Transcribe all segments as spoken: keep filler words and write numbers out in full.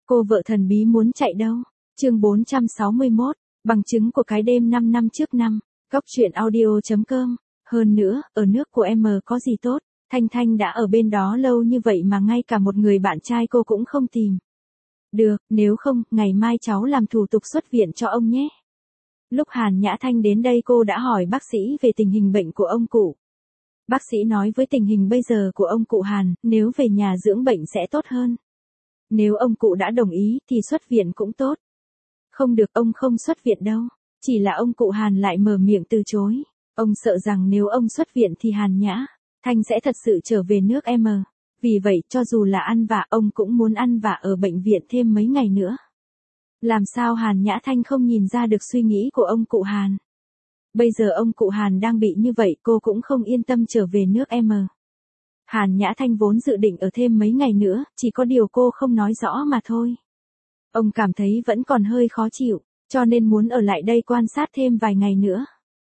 Cô vợ thần bí muốn chạy đâu? Chương bốn trăm sáu mươi mốt, bằng chứng của cái đêm năm năm trước năm. Góc truyện audio chấm com. Hơn nữa, ở nước của em có gì tốt, Thanh Thanh đã ở bên đó lâu như vậy mà ngay cả một người bạn trai cô cũng không tìm. Được, nếu không, ngày mai cháu làm thủ tục xuất viện cho ông nhé. Lúc Hàn Nhã Thanh đến đây cô đã hỏi bác sĩ về tình hình bệnh của ông cụ. Bác sĩ nói với tình hình bây giờ của ông cụ Hàn, nếu về nhà dưỡng bệnh sẽ tốt hơn. Nếu ông cụ đã đồng ý thì xuất viện cũng tốt. Không được, ông không xuất viện đâu. Chỉ là ông cụ Hàn lại mở miệng từ chối. Ông sợ rằng nếu ông xuất viện thì Hàn Nhã Thanh sẽ thật sự trở về nước em. Vì vậy cho dù là ăn vạ ông cũng muốn ăn vạ ở bệnh viện thêm mấy ngày nữa. Làm sao Hàn Nhã Thanh không nhìn ra được suy nghĩ của ông cụ Hàn. Bây giờ ông cụ Hàn đang bị như vậy cô cũng không yên tâm trở về nước em. Hàn Nhã Thanh vốn dự định ở thêm mấy ngày nữa, chỉ có điều cô không nói rõ mà thôi. Ông cảm thấy vẫn còn hơi khó chịu, cho nên muốn ở lại đây quan sát thêm vài ngày nữa.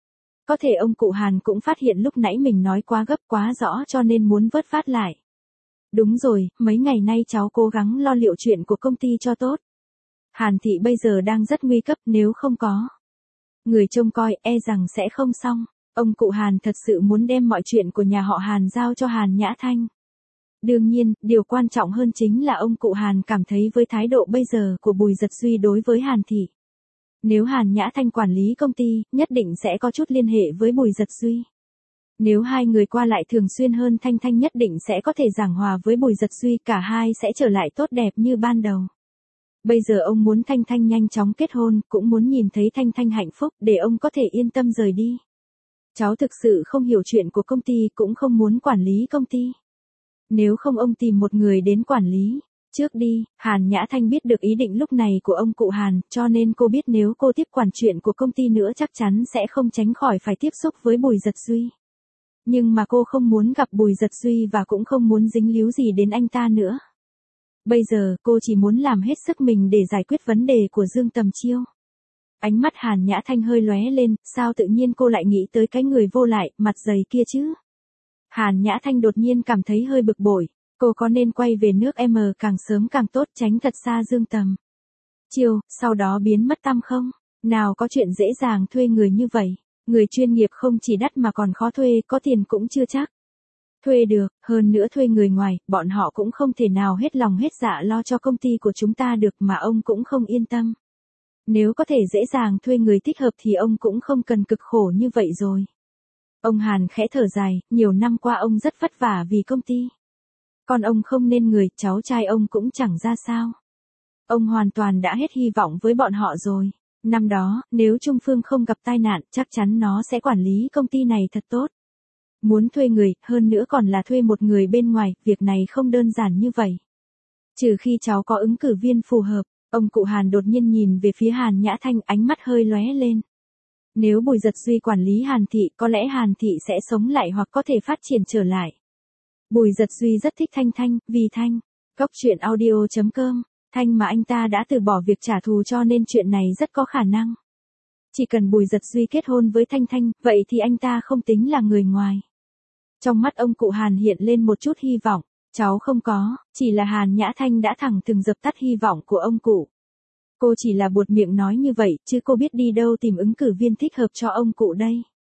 Có thể ông cụ Hàn cũng phát hiện lúc nãy mình nói quá gấp quá rõ cho nên muốn vớt vát lại. Đúng rồi, mấy ngày nay cháu cố gắng lo liệu chuyện của công ty cho tốt. Hàn thị bây giờ đang rất nguy cấp, nếu không có người trông coi e rằng sẽ không xong. Ông cụ Hàn thật sự muốn đem mọi chuyện của nhà họ Hàn giao cho Hàn Nhã Thanh. Đương nhiên, điều quan trọng hơn chính là ông cụ Hàn cảm thấy với thái độ bây giờ của Bùi Dật Duy đối với Hàn thị. Nếu Hàn Nhã Thanh quản lý công ty, nhất định sẽ có chút liên hệ với Bùi Dật Duy. Nếu hai người qua lại thường xuyên hơn Thanh Thanh nhất định sẽ có thể giảng hòa với Bùi Dật Duy, cả hai sẽ trở lại tốt đẹp như ban đầu. Bây giờ ông muốn Thanh Thanh nhanh chóng kết hôn, cũng muốn nhìn thấy Thanh Thanh hạnh phúc để ông có thể yên tâm rời đi. Cháu thực sự không hiểu chuyện của công ty, cũng không muốn quản lý công ty. Nếu không ông tìm một người đến quản lý. Trước đi, Hàn Nhã Thanh biết được ý định lúc này của ông cụ Hàn, cho nên cô biết nếu cô tiếp quản chuyện của công ty nữa chắc chắn sẽ không tránh khỏi phải tiếp xúc với Bùi Dật Duy. Nhưng mà cô không muốn gặp Bùi Dật Duy và cũng không muốn dính líu gì đến anh ta nữa. Bây giờ, cô chỉ muốn làm hết sức mình để giải quyết vấn đề của Dương Tầm Chiêu. Ánh mắt Hàn Nhã Thanh hơi lóe lên, sao tự nhiên cô lại nghĩ tới cái người vô lại, mặt dày kia chứ? Hàn Nhã Thanh đột nhiên cảm thấy hơi bực bội, cô có nên quay về nước em càng sớm càng tốt, tránh thật xa Dương Tầm Chiêu, sau đó biến mất tăm không? Nào có chuyện dễ dàng thuê người như vậy, người chuyên nghiệp không chỉ đắt mà còn khó thuê, có tiền cũng chưa chắc thuê được, hơn nữa thuê người ngoài, bọn họ cũng không thể nào hết lòng hết dạ lo cho công ty của chúng ta được mà ông cũng không yên tâm. Nếu có thể dễ dàng thuê người thích hợp thì ông cũng không cần cực khổ như vậy rồi. Ông Hàn khẽ thở dài, nhiều năm qua ông rất vất vả vì công ty. Còn ông không nên người, cháu trai ông cũng chẳng ra sao. Ông hoàn toàn đã hết hy vọng với bọn họ rồi. Năm đó, nếu Trung Phương không gặp tai nạn, chắc chắn nó sẽ quản lý công ty này thật tốt. Muốn thuê người, hơn nữa còn là thuê một người bên ngoài, việc này không đơn giản như vậy. Trừ khi cháu có ứng cử viên phù hợp. Ông cụ Hàn đột nhiên nhìn về phía Hàn Nhã Thanh, ánh mắt hơi lóe lên. Nếu Bùi Dật Duy quản lý Hàn thị, có lẽ Hàn thị sẽ sống lại hoặc có thể phát triển trở lại. Bùi Dật Duy rất thích Thanh Thanh, vì Thanh. Góc truyện audio chấm com. Thanh mà anh ta đã từ bỏ việc trả thù cho nên chuyện này rất có khả năng. Chỉ cần Bùi Dật Duy kết hôn với Thanh Thanh, vậy thì anh ta không tính là người ngoài. Trong mắt ông cụ Hàn hiện lên một chút hy vọng. Cháu không có, chỉ là Hàn Nhã Thanh đã thẳng thừng dập tắt hy vọng của ông cụ. Cô chỉ là buột miệng nói như vậy, chứ cô biết đi đâu tìm ứng cử viên thích hợp cho ông cụ đây.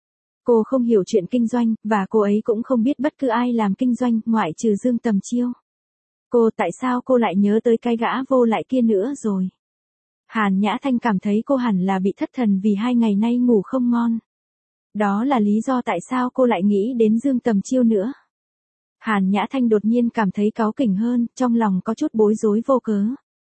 Cô không hiểu chuyện kinh doanh, và cô ấy cũng không biết bất cứ ai làm kinh doanh, ngoại trừ Dương Tầm Chiêu. Cô, tại sao cô lại nhớ tới cái gã vô lại kia nữa rồi? Hàn Nhã Thanh cảm thấy cô hẳn là bị thất thần vì hai ngày nay ngủ không ngon. Đó là lý do tại sao cô lại nghĩ đến Dương Tầm Chiêu nữa. Hàn Nhã Thanh đột nhiên cảm thấy cáu kỉnh hơn, trong lòng có chút bối rối vô cớ.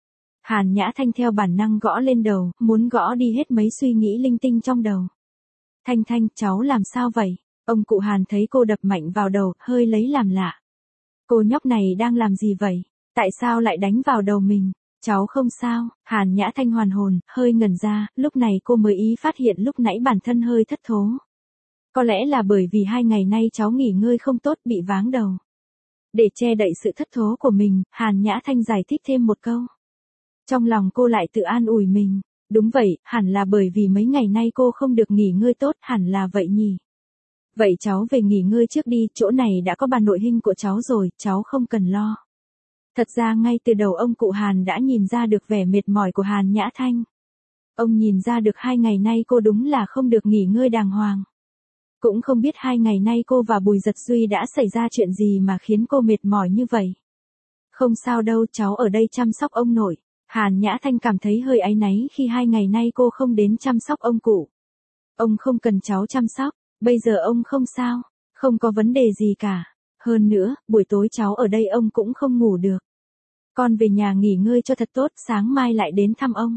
Hàn Nhã Thanh theo bản năng gõ lên đầu, muốn gõ đi hết mấy suy nghĩ linh tinh trong đầu. Thanh Thanh, cháu làm sao vậy? Ông cụ Hàn thấy cô đập mạnh vào đầu, hơi lấy làm lạ. Cô nhóc này đang làm gì vậy? Tại sao lại đánh vào đầu mình? Cháu không sao. Hàn Nhã Thanh hoàn hồn, hơi ngẩn ra, lúc này cô mới ý phát hiện lúc nãy bản thân hơi thất thố. Có lẽ là bởi vì hai ngày nay cháu nghỉ ngơi không tốt, bị váng đầu. Để che đậy sự thất thố của mình, Hàn Nhã Thanh giải thích thêm một câu. Trong lòng cô lại tự an ủi mình. Đúng vậy, hẳn là bởi vì mấy ngày nay cô không được nghỉ ngơi tốt, hẳn là vậy nhỉ. Vậy cháu về nghỉ ngơi trước đi, chỗ này đã có bà nội hình của cháu rồi, cháu không cần lo. Thật ra ngay từ đầu ông cụ Hàn đã nhìn ra được vẻ mệt mỏi của Hàn Nhã Thanh. Ông nhìn ra được hai ngày nay cô đúng là không được nghỉ ngơi đàng hoàng. Cũng không biết hai ngày nay cô và Bùi Giật Duy đã xảy ra chuyện gì mà khiến cô mệt mỏi như vậy. Không sao đâu, cháu ở đây chăm sóc ông nội. Hàn Nhã Thanh cảm thấy hơi áy náy khi hai ngày nay cô không đến chăm sóc ông cụ. Ông không cần cháu chăm sóc, bây giờ ông không sao, không có vấn đề gì cả. Hơn nữa, buổi tối cháu ở đây ông cũng không ngủ được. Con về nhà nghỉ ngơi cho thật tốt, sáng mai lại đến thăm ông.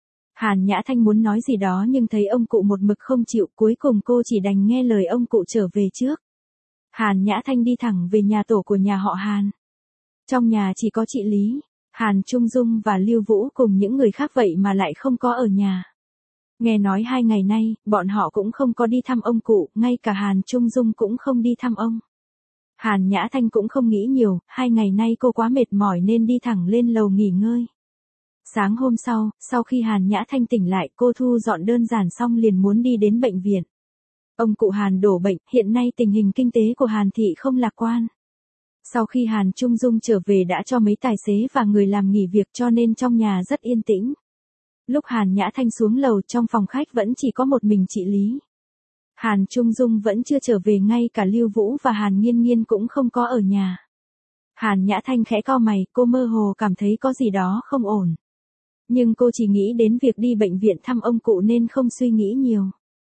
Hàn Nhã Thanh muốn nói gì đó nhưng thấy ông cụ một mực không chịu, cuối cùng cô chỉ đành nghe lời ông cụ trở về trước. Hàn Nhã Thanh đi thẳng về nhà tổ của nhà họ Hàn. Trong nhà chỉ có chị Lý, Hàn Trung Dung và Lưu Vũ cùng những người khác vậy mà lại không có ở nhà. Nghe nói hai ngày nay, bọn họ cũng không có đi thăm ông cụ, ngay cả Hàn Trung Dung cũng không đi thăm ông. Hàn Nhã Thanh cũng không nghĩ nhiều, hai ngày nay cô quá mệt mỏi nên đi thẳng lên lầu nghỉ ngơi. Sáng hôm sau, sau khi Hàn Nhã Thanh tỉnh lại, cô thu dọn đơn giản xong liền muốn đi đến bệnh viện. Ông cụ Hàn đổ bệnh, hiện nay tình hình kinh tế của Hàn thị không lạc quan. Sau khi Hàn Trung Dung trở về đã cho mấy tài xế và người làm nghỉ việc cho nên trong nhà rất yên tĩnh. Lúc Hàn Nhã Thanh xuống lầu, trong phòng khách vẫn chỉ có một mình chị Lý. Hàn Trung Dung vẫn chưa trở về, ngay cả Lưu Vũ và Hàn Nghiên Nghiên cũng không có ở nhà. Hàn Nhã Thanh khẽ cau mày, cô mơ hồ cảm thấy có gì đó không ổn. Nhưng cô chỉ nghĩ đến việc đi bệnh viện thăm ông cụ nên không suy nghĩ nhiều.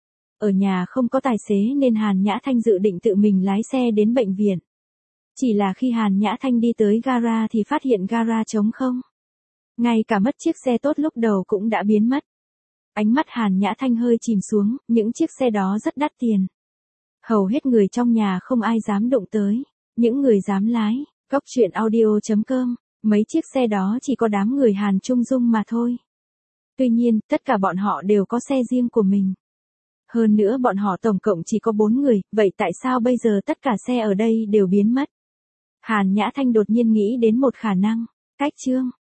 Ở nhà không có tài xế nên Hàn Nhã Thanh dự định tự mình lái xe đến bệnh viện. Chỉ là khi Hàn Nhã Thanh đi tới gara thì phát hiện gara trống không. Ngay cả mất chiếc xe tốt lúc đầu cũng đã biến mất. Ánh mắt Hàn Nhã Thanh hơi chìm xuống, những chiếc xe đó rất đắt tiền. Hầu hết người trong nhà không ai dám đụng tới, những người dám lái, góc truyện audio chấm com, mấy chiếc xe đó chỉ có đám người Hàn Trung Dung mà thôi. Tuy nhiên, tất cả bọn họ đều có xe riêng của mình. Hơn nữa bọn họ tổng cộng chỉ có bốn người, vậy tại sao bây giờ tất cả xe ở đây đều biến mất? Hàn Nhã Thanh đột nhiên nghĩ đến một khả năng, cách chương.